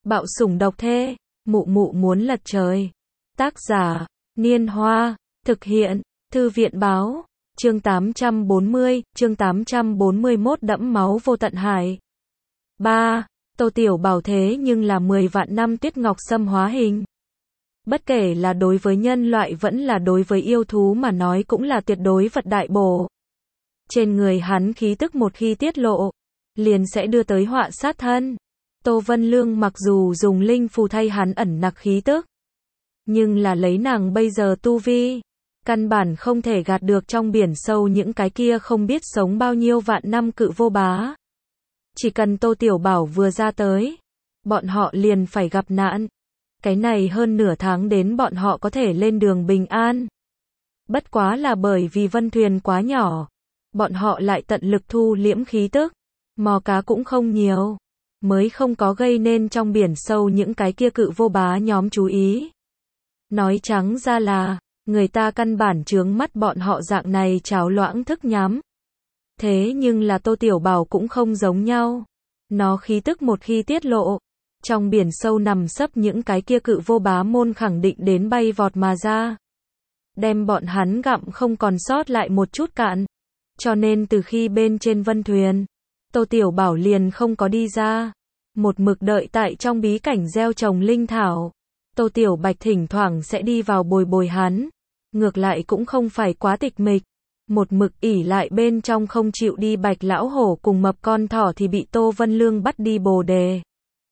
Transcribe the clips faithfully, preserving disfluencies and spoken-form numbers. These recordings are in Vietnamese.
Bạo sủng độc thê, mụ mụ muốn lật trời. Tác giả, Niên Hoa, thực hiện, Thư viện Báo, chương tám trăm bốn mươi, chương tám trăm bốn mươi mốt đẫm máu vô tận hải. ba. Tô Tiểu Bảo thế nhưng là mười vạn năm tuyết ngọc sâm hóa hình. Bất kể là đối với nhân loại vẫn là đối với yêu thú mà nói cũng là tuyệt đối vật đại bổ. Trên người hắn khí tức một khi tiết lộ, liền sẽ đưa tới họa sát thân. Tô Vân Lương mặc dù dùng linh phù thay hắn ẩn nặc khí tức, nhưng là lấy nàng bây giờ tu vi, căn bản không thể gạt được trong biển sâu những cái kia không biết sống bao nhiêu vạn năm cự vô bá. Chỉ cần Tô Tiểu Bảo vừa ra tới, bọn họ liền phải gặp nạn. Cái này hơn nửa tháng đến bọn họ có thể lên đường bình an. Bất quá là bởi vì vân thuyền quá nhỏ, bọn họ lại tận lực thu liễm khí tức, mò cá cũng không nhiều, mới không có gây nên trong biển sâu những cái kia cự vô bá nhóm chú ý. Nói trắng ra là, người ta căn bản chướng mắt bọn họ dạng này cháo loãng thức nhắm. Thế nhưng là Tô Tiểu Bảo cũng không giống nhau. Nó khí tức một khi tiết lộ, trong biển sâu nằm sấp những cái kia cự vô bá môn khẳng định đến bay vọt mà ra, đem bọn hắn gặm không còn sót lại một chút cạn. Cho nên từ khi bên trên vân thuyền, Tô Tiểu Bảo liền không có đi ra, một mực đợi tại trong bí cảnh gieo trồng linh thảo. Tô Tiểu Bạch thỉnh thoảng sẽ đi vào bồi bồi hắn, ngược lại cũng không phải quá tịch mịch. Một mực ỉ lại bên trong không chịu đi Bạch lão hổ cùng mập con thỏ thì bị Tô Vân Lương bắt đi bồ đề.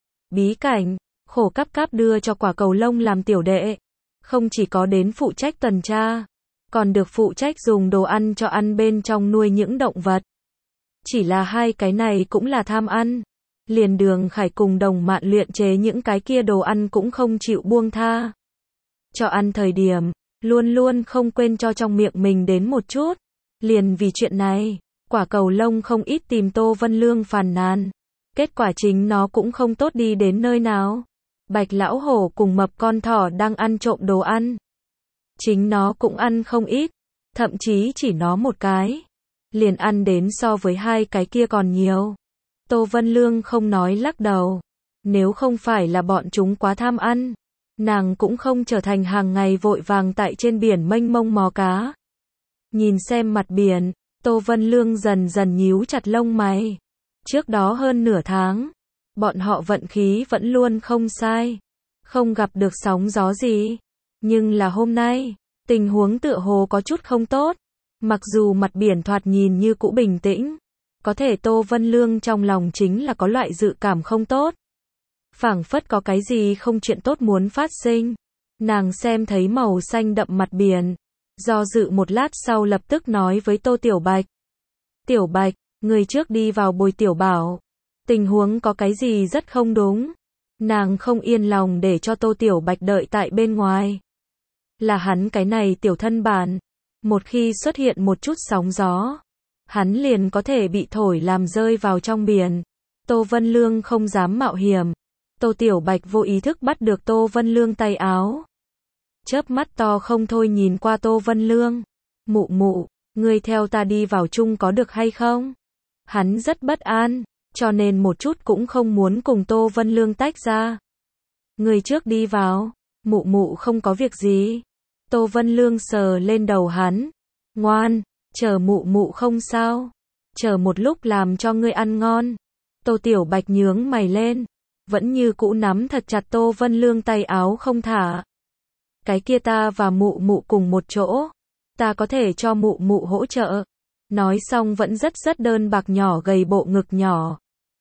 Bí cảnh, khổ cắp cáp đưa cho quả cầu lông làm tiểu đệ, không chỉ có đến phụ trách tuần tra, còn được phụ trách dùng đồ ăn cho ăn bên trong nuôi những động vật. Chỉ là hai cái này cũng là tham ăn, liền Đường Khải cùng Đồng Mạn luyện chế những cái kia đồ ăn cũng không chịu buông tha. Cho ăn thời điểm, luôn luôn không quên cho trong miệng mình đến một chút. Liền vì chuyện này, quả cầu lông không ít tìm Tô Vân Lương phàn nàn. Kết quả chính nó cũng không tốt đi đến nơi nào. Bạch lão hổ cùng mập con thỏ đang ăn trộm đồ ăn, chính nó cũng ăn không ít, thậm chí chỉ nó một cái, liền ăn đến so với hai cái kia còn nhiều. Tô Vân Lương không nói lắc đầu. Nếu không phải là bọn chúng quá tham ăn, nàng cũng không trở thành hàng ngày vội vàng tại trên biển mênh mông mò cá. Nhìn xem mặt biển, Tô Vân Lương dần dần nhíu chặt lông mày. Trước đó hơn nửa tháng, bọn họ vận khí vẫn luôn không sai, không gặp được sóng gió gì. Nhưng là hôm nay, tình huống tựa hồ có chút không tốt. Mặc dù mặt biển thoạt nhìn như cũ bình tĩnh, có thể Tô Vân Lương trong lòng chính là có loại dự cảm không tốt. Phảng phất có cái gì không chuyện tốt muốn phát sinh. Nàng xem thấy màu xanh đậm mặt biển, do dự một lát sau lập tức nói với Tô Tiểu Bạch. Tiểu Bạch, người trước đi vào bồi Tiểu Bảo. Tình huống có cái gì rất không đúng. Nàng không yên lòng để cho Tô Tiểu Bạch đợi tại bên ngoài. Là hắn cái này tiểu thân bản, một khi xuất hiện một chút sóng gió, hắn liền có thể bị thổi làm rơi vào trong biển. Tô Vân Lương không dám mạo hiểm. Tô Tiểu Bạch vô ý thức bắt được Tô Vân Lương tay áo, chớp mắt to không thôi nhìn qua Tô Vân Lương. Mụ mụ, ngươi theo ta đi vào chung có được hay không? Hắn rất bất an, cho nên một chút cũng không muốn cùng Tô Vân Lương tách ra. Ngươi trước đi vào, mụ mụ không có việc gì. Tô Vân Lương sờ lên đầu hắn. Ngoan, chờ mụ mụ không sao. Chờ một lúc làm cho ngươi ăn ngon. Tô Tiểu Bạch nhướng mày lên, vẫn như cũ nắm thật chặt Tô Vân Lương tay áo không thả. Cái kia ta và mụ mụ cùng một chỗ, ta có thể cho mụ mụ hỗ trợ. Nói xong vẫn rất rất đơn bạc nhỏ gầy bộ ngực nhỏ,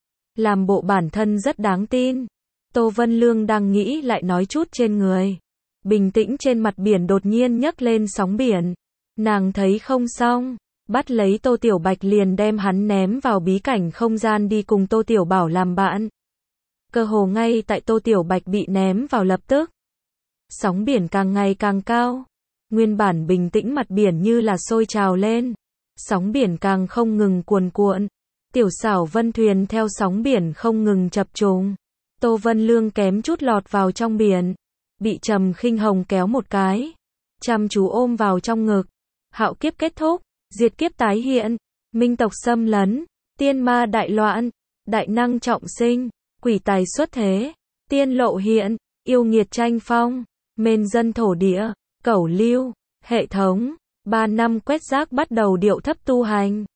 làm bộ bản thân rất đáng tin. Tô Vân Lương đang nghĩ lại nói chút trên người. Bình tĩnh trên mặt biển đột nhiên nhấc lên sóng biển. Nàng thấy không xong, bắt lấy Tô Tiểu Bạch liền đem hắn ném vào bí cảnh không gian đi cùng Tô Tiểu Bảo làm bạn. Cơ hồ ngay tại Tô Tiểu Bạch bị ném vào lập tức, sóng biển càng ngày càng cao. Nguyên bản bình tĩnh mặt biển như là sôi trào lên. Sóng biển càng không ngừng cuồn cuộn. Tiểu xảo vân thuyền theo sóng biển không ngừng chập trùng. Tô Vân Lương kém chút lọt vào trong biển, bị Trầm Khinh Hồng kéo một cái, chăm chú ôm vào trong ngực. Hạo kiếp kết thúc, diệt kiếp tái hiện, minh tộc xâm lấn, tiên ma đại loạn, đại năng trọng sinh, quỷ tài xuất thế. Tiên lộ hiện, yêu nghiệt tranh phong, mên dân thổ địa, cẩu lưu, hệ thống, ba năm quét rác bắt đầu điệu thấp tu hành.